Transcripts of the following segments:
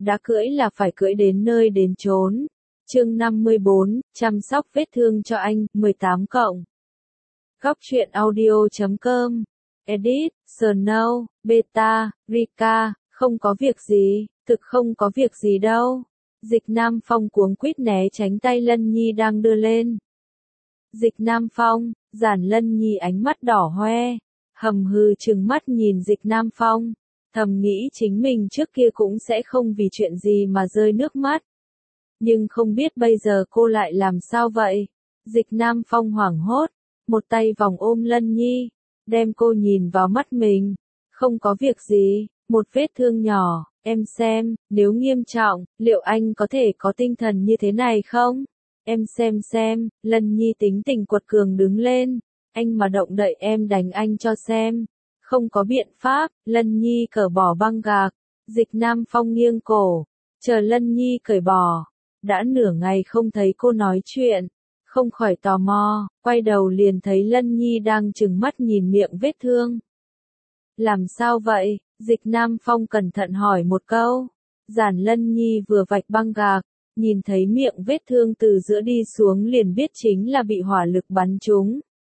đã cưỡi là phải cưỡi đến nơi đến chốn. Chương 54, chăm sóc vết thương cho anh, 18 cộng. Góc truyện audio.com. Edit, Snow, Beta, Rika, không có việc gì, thực không có việc gì đâu. Dịch Nam Phong cuống quýt né tránh tay Lân Nhi đang đưa lên. Dịch Nam Phong, Giản Lân Nhi ánh mắt đỏ hoe, hầm hừ trừng mắt nhìn Dịch Nam Phong, thầm nghĩ chính mình trước kia cũng sẽ không vì chuyện gì mà rơi nước mắt. Nhưng không biết bây giờ cô lại làm sao vậy? Dịch Nam Phong hoảng hốt, một tay vòng ôm Lân Nhi, đem cô nhìn vào mắt mình. Không có việc gì, một vết thương nhỏ, em xem, nếu nghiêm trọng, liệu anh có thể có tinh thần như thế này không? Em xem, Lân Nhi tính tình quật cường đứng lên, anh mà động đậy em đánh anh cho xem. Không có biện pháp, Lân Nhi cởi bỏ băng gạc, Dịch Nam Phong nghiêng cổ, chờ Lân Nhi cởi bỏ. Đã nửa ngày không thấy cô nói chuyện, không khỏi tò mò, quay đầu liền thấy Lân Nhi đang trừng mắt nhìn miệng vết thương. Làm sao vậy? Dịch Nam Phong cẩn thận hỏi một câu. Giản Lân Nhi vừa vạch băng gạc, nhìn thấy miệng vết thương từ giữa đi xuống liền biết chính là bị hỏa lực bắn trúng.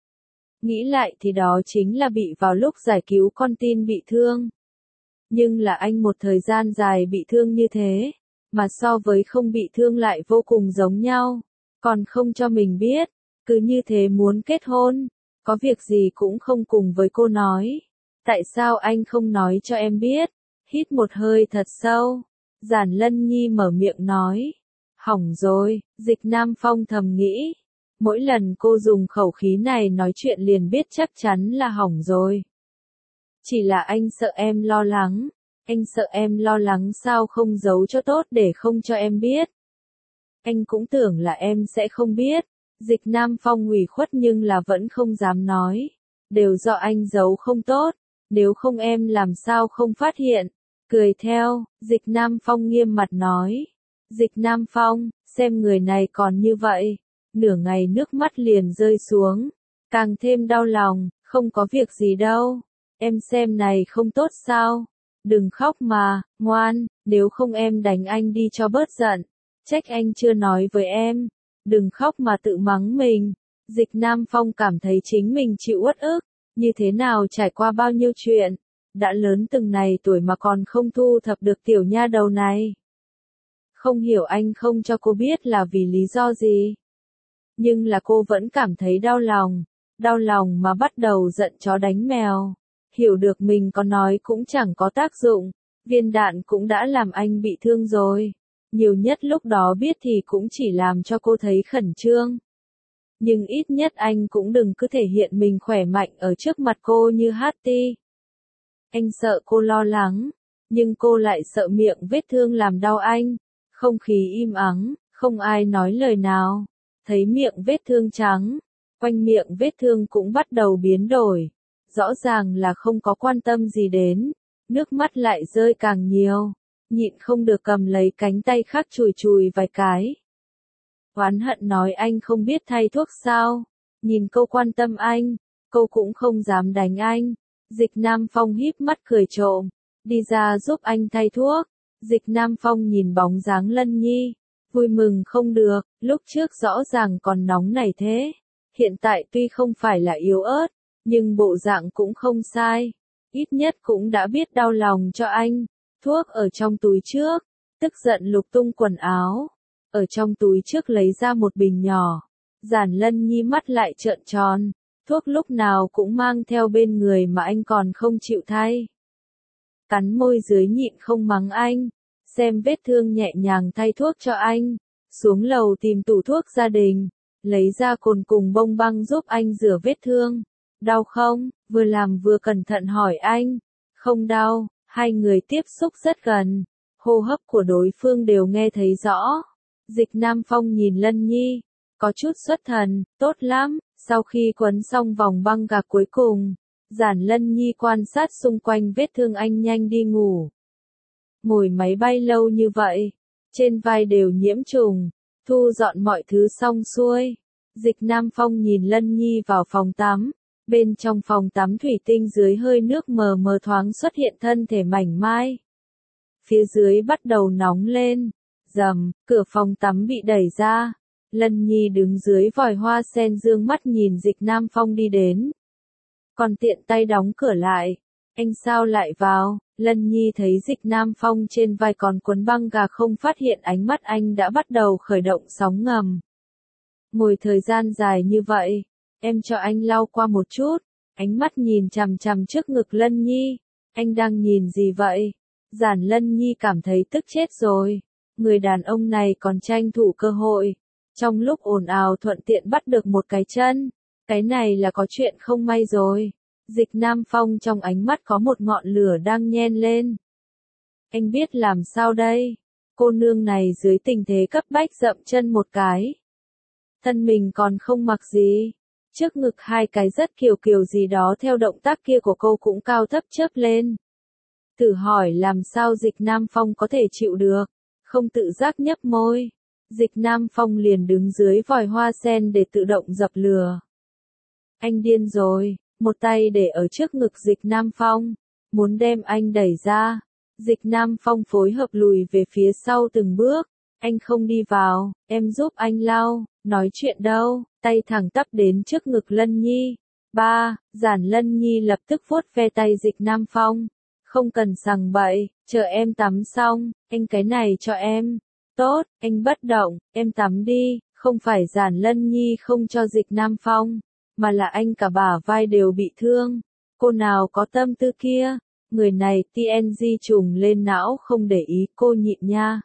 Nghĩ lại thì đó chính là bị vào lúc giải cứu con tin bị thương. Nhưng là anh một thời gian dài bị thương như thế, mà so với không bị thương lại vô cùng giống nhau, còn không cho mình biết, cứ như thế muốn kết hôn, có việc gì cũng không cùng với cô nói. Tại sao anh không nói cho em biết? Hít một hơi thật sâu, Giản Lân Nhi mở miệng nói. Hỏng rồi, Dịch Nam Phong thầm nghĩ. Mỗi lần cô dùng khẩu khí này nói chuyện liền biết chắc chắn là hỏng rồi. Chỉ là anh sợ em lo lắng. Anh sợ em lo lắng sao không giấu cho tốt để không cho em biết. Anh cũng tưởng là em sẽ không biết. Dịch Nam Phong ủy khuất nhưng là vẫn không dám nói. Đều do anh giấu không tốt. Nếu không em làm sao không phát hiện. Cười theo, Dịch Nam Phong nghiêm mặt nói. Dịch Nam Phong, xem người này còn như vậy. Nửa ngày nước mắt liền rơi xuống. Càng thêm đau lòng, không có việc gì đâu. Em xem này không tốt sao? Đừng khóc mà, ngoan, nếu không em đánh anh đi cho bớt giận. Trách anh chưa nói với em. Đừng khóc mà tự mắng mình. Dịch Nam Phong cảm thấy chính mình chịu uất ức. Như thế nào trải qua bao nhiêu chuyện. Đã lớn từng này tuổi mà còn không thu thập được tiểu nha đầu này. Không hiểu anh không cho cô biết là vì lý do gì. Nhưng là cô vẫn cảm thấy đau lòng mà bắt đầu giận chó đánh mèo. Hiểu được mình có nói cũng chẳng có tác dụng, viên đạn cũng đã làm anh bị thương rồi. Nhiều nhất lúc đó biết thì cũng chỉ làm cho cô thấy khẩn trương. Nhưng ít nhất anh cũng đừng cứ thể hiện mình khỏe mạnh ở trước mặt cô như Hattie. Anh sợ cô lo lắng, nhưng cô lại sợ miệng vết thương làm đau anh. Không khí im ắng, không ai nói lời nào. Thấy miệng vết thương trắng, quanh miệng vết thương cũng bắt đầu biến đổi. Rõ ràng là không có quan tâm gì đến, nước mắt lại rơi càng nhiều, nhịn không được cầm lấy cánh tay khác chùi vài cái. Oán hận nói anh không biết thay thuốc sao, nhìn cô quan tâm anh, cô cũng không dám đánh anh. Dịch Nam Phong híp mắt cười trộm, đi ra giúp anh thay thuốc. Dịch Nam Phong nhìn bóng dáng Lân Nhi, vui mừng không được, lúc trước rõ ràng còn nóng nảy thế. Hiện tại tuy không phải là yếu ớt, nhưng bộ dạng cũng không sai. Ít nhất cũng đã biết đau lòng cho anh. Thuốc ở trong túi trước, tức giận lục tung quần áo. Ở trong túi trước lấy ra một bình nhỏ. Giản Lân Nhi mắt lại trợn tròn. Thuốc lúc nào cũng mang theo bên người mà anh còn không chịu thay. Cắn môi dưới nhịn không mắng anh. Xem vết thương nhẹ nhàng thay thuốc cho anh. Xuống lầu tìm tủ thuốc gia đình. Lấy ra cồn cùng bông băng giúp anh rửa vết thương. Đau không? Vừa làm vừa cẩn thận hỏi anh. Không đau, hai người tiếp xúc rất gần. Hô hấp của đối phương đều nghe thấy rõ. Dịch Nam Phong nhìn Lân Nhi. Có chút xuất thần, tốt lắm. Sau khi quấn xong vòng băng gạc cuối cùng, Giản Lân Nhi quan sát xung quanh vết thương anh nhanh đi ngủ. Ngồi máy bay lâu như vậy, trên vai đều nhiễm trùng, thu dọn mọi thứ xong xuôi. Dịch Nam Phong nhìn Lân Nhi vào phòng tắm. Bên trong phòng tắm thủy tinh dưới hơi nước mờ mờ thoáng xuất hiện thân thể mảnh mai. phía dưới bắt đầu nóng lên. Rầm, cửa phòng tắm bị đẩy ra. Lân Nhi đứng dưới vòi hoa sen dương mắt nhìn Dịch Nam Phong đi đến. Còn tiện tay đóng cửa lại. Anh sao lại vào? Lân Nhi thấy Dịch Nam Phong trên vai còn quấn băng gạc không phát hiện ánh mắt anh đã bắt đầu khởi động sóng ngầm. Ngồi thời gian dài như vậy, em cho anh lau qua một chút. Ánh mắt nhìn chằm chằm trước ngực Lân Nhi. Anh đang nhìn gì vậy? Giản Lân Nhi cảm thấy tức chết rồi. Người đàn ông này còn tranh thủ cơ hội. Trong lúc ồn ào thuận tiện bắt được một cái chân. Cái này là có chuyện không may rồi. Dịch Nam Phong trong ánh mắt có một ngọn lửa đang nhen lên. Anh biết làm sao đây? Cô nương này dưới tình thế cấp bách dậm chân một cái. Thân mình còn không mặc gì. Trước ngực hai cái rất kiều kiều gì đó theo động tác kia của cô cũng cao thấp chớp lên. Thử hỏi làm sao Dịch Nam Phong có thể chịu được. Không tự giác nhấp môi. Dịch Nam Phong liền đứng dưới vòi hoa sen để tự động dập lửa. Anh điên rồi, một tay để ở trước ngực Dịch Nam Phong, muốn đem anh đẩy ra. Dịch Nam Phong phối hợp lùi về phía sau từng bước. Anh không đi vào, em giúp anh lau, nói chuyện đâu, tay thẳng tắp đến trước ngực Lân Nhi. Ba, Giản Lân Nhi lập tức vuốt ve tay Dịch Nam Phong. Không cần sằng bậy, chờ em tắm xong, anh cái này cho em. Tốt, anh bất động, em tắm đi, không phải Giản Lân Nhi không cho Dịch Nam Phong, mà là anh cả bả vai đều bị thương. Cô nào có tâm tư kia, người này TNG trùng lên não không để ý cô nhịn nha.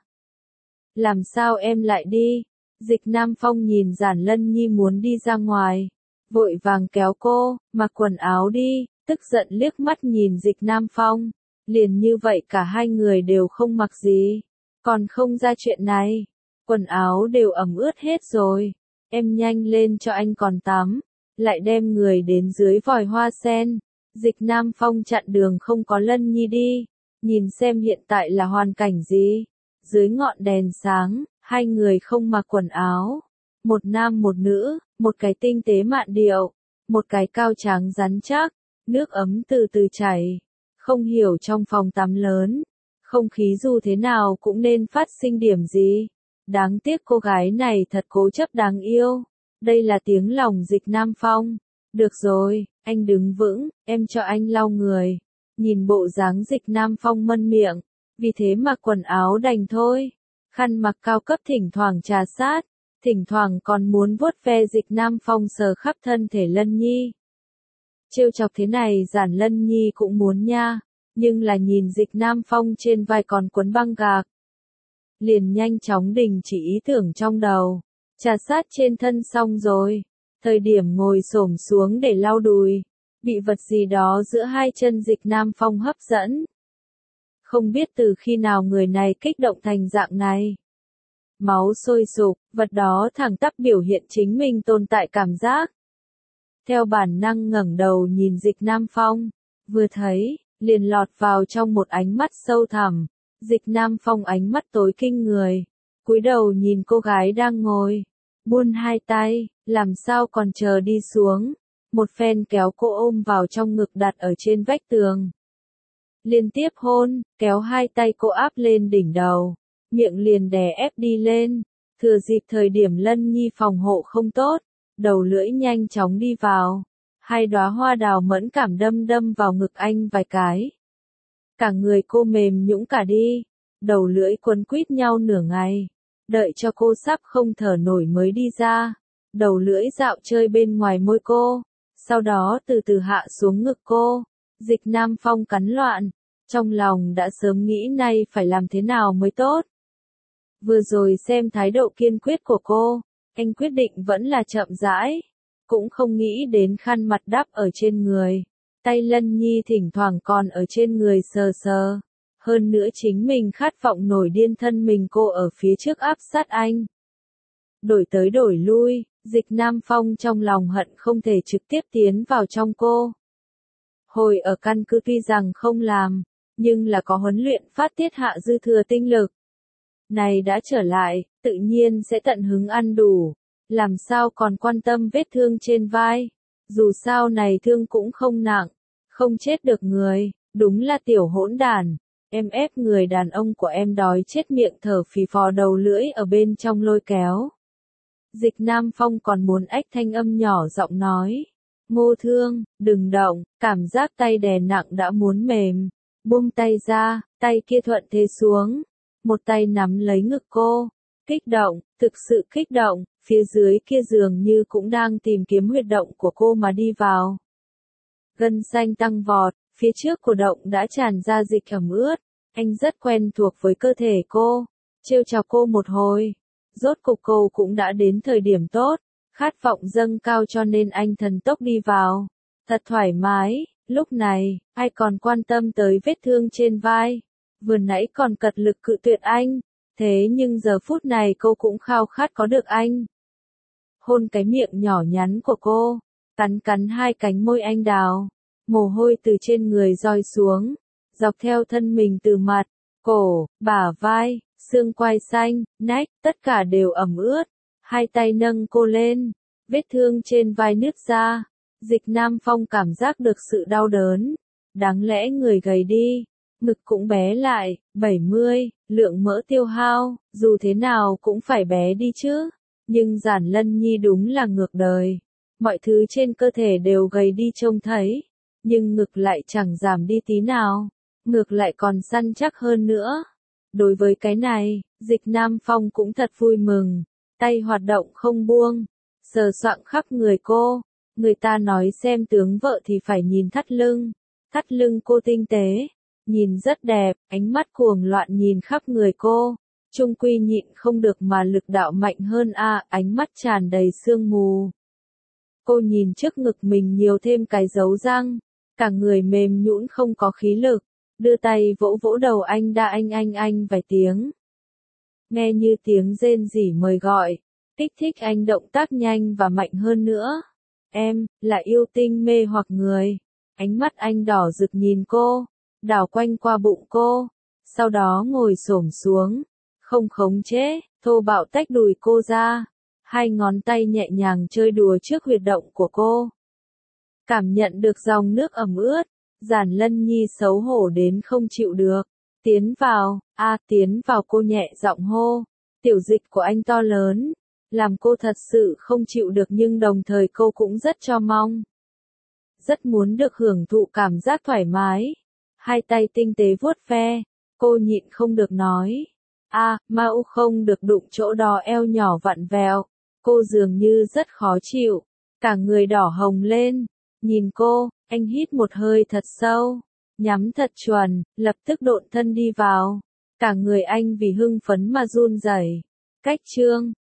Làm sao em lại đi? Dịch Nam Phong nhìn Giản Lân Nhi muốn đi ra ngoài, vội vàng kéo cô, mặc quần áo đi, tức giận liếc mắt nhìn Dịch Nam Phong. Liền như vậy cả hai người đều không mặc gì. Còn không ra chuyện này. Quần áo đều ẩm ướt hết rồi. Em nhanh lên cho anh còn tắm. Lại đem người đến dưới vòi hoa sen. Dịch Nam Phong chặn đường không có Lân Nhi đi. Nhìn xem hiện tại là hoàn cảnh gì. Dưới ngọn đèn sáng, hai người không mặc quần áo. Một nam một nữ, một cái tinh tế mạn điệu. Một cái cao tráng rắn chắc. Nước ấm từ từ chảy. Không hiểu trong phòng tắm lớn, không khí dù thế nào cũng nên phát sinh điểm gì. Đáng tiếc cô gái này thật cố chấp đáng yêu. Đây là tiếng lòng Dịch Nam Phong. Được rồi, anh đứng vững, em cho anh lau người. Nhìn bộ dáng Dịch Nam Phong mân miệng, vì thế mặc quần áo đành thôi. Khăn mặc cao cấp thỉnh thoảng trà sát, thỉnh thoảng còn muốn vuốt ve Dịch Nam Phong sờ khắp thân thể Lân Nhi. Trêu chọc thế này Giản Lân Nhi cũng muốn nha, nhưng là nhìn Dịch Nam Phong trên vai còn quấn băng gạc. Liền nhanh chóng đình chỉ ý tưởng trong đầu, trà sát trên thân xong rồi, thời điểm ngồi xổm xuống để lau đùi, bị vật gì đó giữa hai chân Dịch Nam Phong hấp dẫn. Không biết từ khi nào người này kích động thành dạng này. Máu sôi sục, vật đó thẳng tắp biểu hiện chính mình tồn tại cảm giác. Theo bản năng ngẩng đầu nhìn Dịch Nam Phong, vừa thấy, liền lọt vào trong một ánh mắt sâu thẳm. Dịch Nam Phong ánh mắt tối kinh người, cúi đầu nhìn cô gái đang ngồi, buông hai tay, làm sao còn chờ đi xuống. Một phen kéo cô ôm vào trong ngực đặt ở trên vách tường. Liên tiếp hôn, kéo hai tay cô áp lên đỉnh đầu, miệng liền đè ép đi lên. Thừa dịp thời điểm Lân Nhi phòng hộ không tốt, đầu lưỡi nhanh chóng đi vào. Hai đóa hoa đào mẫn cảm đâm đâm vào ngực anh vài cái. Cả người cô mềm nhũn cả đi, đầu lưỡi quấn quýt nhau nửa ngày, đợi cho cô sắp không thở nổi mới đi ra. Đầu lưỡi dạo chơi bên ngoài môi cô, sau đó từ từ hạ xuống ngực cô. Dịch Nam Phong cắn loạn, trong lòng đã sớm nghĩ nay phải làm thế nào mới tốt. Vừa rồi xem thái độ kiên quyết của cô, anh quyết định vẫn là chậm rãi, cũng không nghĩ đến khăn mặt đắp ở trên người. Tay Lân Nhi thỉnh thoảng còn ở trên người sờ sờ. Hơn nữa chính mình khát vọng nổi điên thân mình cô ở phía trước áp sát anh. Đổi tới đổi lui, Dịch Nam Phong trong lòng hận không thể trực tiếp tiến vào trong cô. Hồi ở căn cứ tuy rằng không làm, nhưng là có huấn luyện phát tiết hạ dư thừa tinh lực. Này đã trở lại, tự nhiên sẽ tận hứng ăn đủ. Làm sao còn quan tâm vết thương trên vai. Dù sao này thương cũng không nặng, không chết được người, đúng là tiểu hỗn đản. Em ép người đàn ông của em đói chết miệng thở phì phò đầu lưỡi ở bên trong lôi kéo. Dịch Nam Phong còn muốn ách thanh âm nhỏ giọng nói. Ngô Thương, đừng động, cảm giác tay đè nặng đã muốn mềm. Buông tay ra, tay kia thuận thế xuống. Một tay nắm lấy ngực cô. Kích động, thực sự kích động, phía dưới kia dường như cũng đang tìm kiếm huyệt động của cô mà đi vào. Gân xanh tăng vọt, phía trước của động đã tràn ra dịch ẩm ướt. Anh rất quen thuộc với cơ thể cô. Trêu chọc cô một hồi. Rốt cục cô cũng đã đến thời điểm tốt. Khát vọng dâng cao cho nên anh thần tốc đi vào. Thật thoải mái, lúc này, ai còn quan tâm tới vết thương trên vai. Vừa nãy còn cật lực cự tuyệt anh. Thế nhưng giờ phút này cô cũng khao khát có được anh. Hôn cái miệng nhỏ nhắn của cô. Cắn cắn hai cánh môi anh đào. Mồ hôi từ trên người roi xuống. Dọc theo thân mình từ mặt, cổ, bả vai, xương quai xanh, nách, tất cả đều ẩm ướt. Hai tay nâng cô lên, vết thương trên vai nứt ra. Dịch Nam Phong cảm giác được sự đau đớn. Đáng lẽ người gầy đi, ngực cũng bé lại, 70, lượng mỡ tiêu hao, dù thế nào cũng phải bé đi chứ. Nhưng Giản Lân Nhi đúng là ngược đời. Mọi thứ trên cơ thể đều gầy đi trông thấy, nhưng ngực lại chẳng giảm đi tí nào. Ngược lại còn săn chắc hơn nữa. Đối với cái này, Dịch Nam Phong cũng thật vui mừng. Tay hoạt động không buông. Sờ soạng khắp người cô. Người ta nói xem tướng vợ thì phải nhìn thắt lưng. Thắt lưng cô tinh tế. Nhìn rất đẹp, ánh mắt cuồng loạn nhìn khắp người cô. Trung quy nhịn không được mà lực đạo mạnh hơn ánh mắt tràn đầy sương mù. Cô nhìn trước ngực mình nhiều thêm cái dấu răng. Cả người mềm nhũn không có khí lực. Đưa tay vỗ vỗ đầu anh đa anh vài tiếng. Nghe như tiếng rên rỉ mời gọi, kích thích anh động tác nhanh và mạnh hơn nữa. Em, là yêu tinh mê hoặc người. Ánh mắt anh đỏ rực nhìn cô, đảo quanh qua bụng cô, sau đó ngồi xổm xuống, không khống chế, thô bạo tách đùi cô ra. Hai ngón tay nhẹ nhàng chơi đùa trước huyệt động của cô. Cảm nhận được dòng nước ẩm ướt. Giản Lân Nhi xấu hổ đến không chịu được. Tiến vào, tiến vào cô nhẹ giọng hô. Tiểu dịch của anh to lớn. Làm cô thật sự không chịu được nhưng đồng thời cô cũng rất cho mong. Rất muốn được hưởng thụ cảm giác thoải mái. Hai tay tinh tế vuốt ve. Cô nhịn không được nói. Mau không được đụng chỗ đó eo nhỏ vặn vẹo. Cô dường như rất khó chịu. Cả người đỏ hồng lên. Nhìn cô, anh hít một hơi thật sâu, nhắm thật chuẩn, lập tức độn thân đi vào. Cả người anh vì hưng phấn mà run rẩy. Cách chương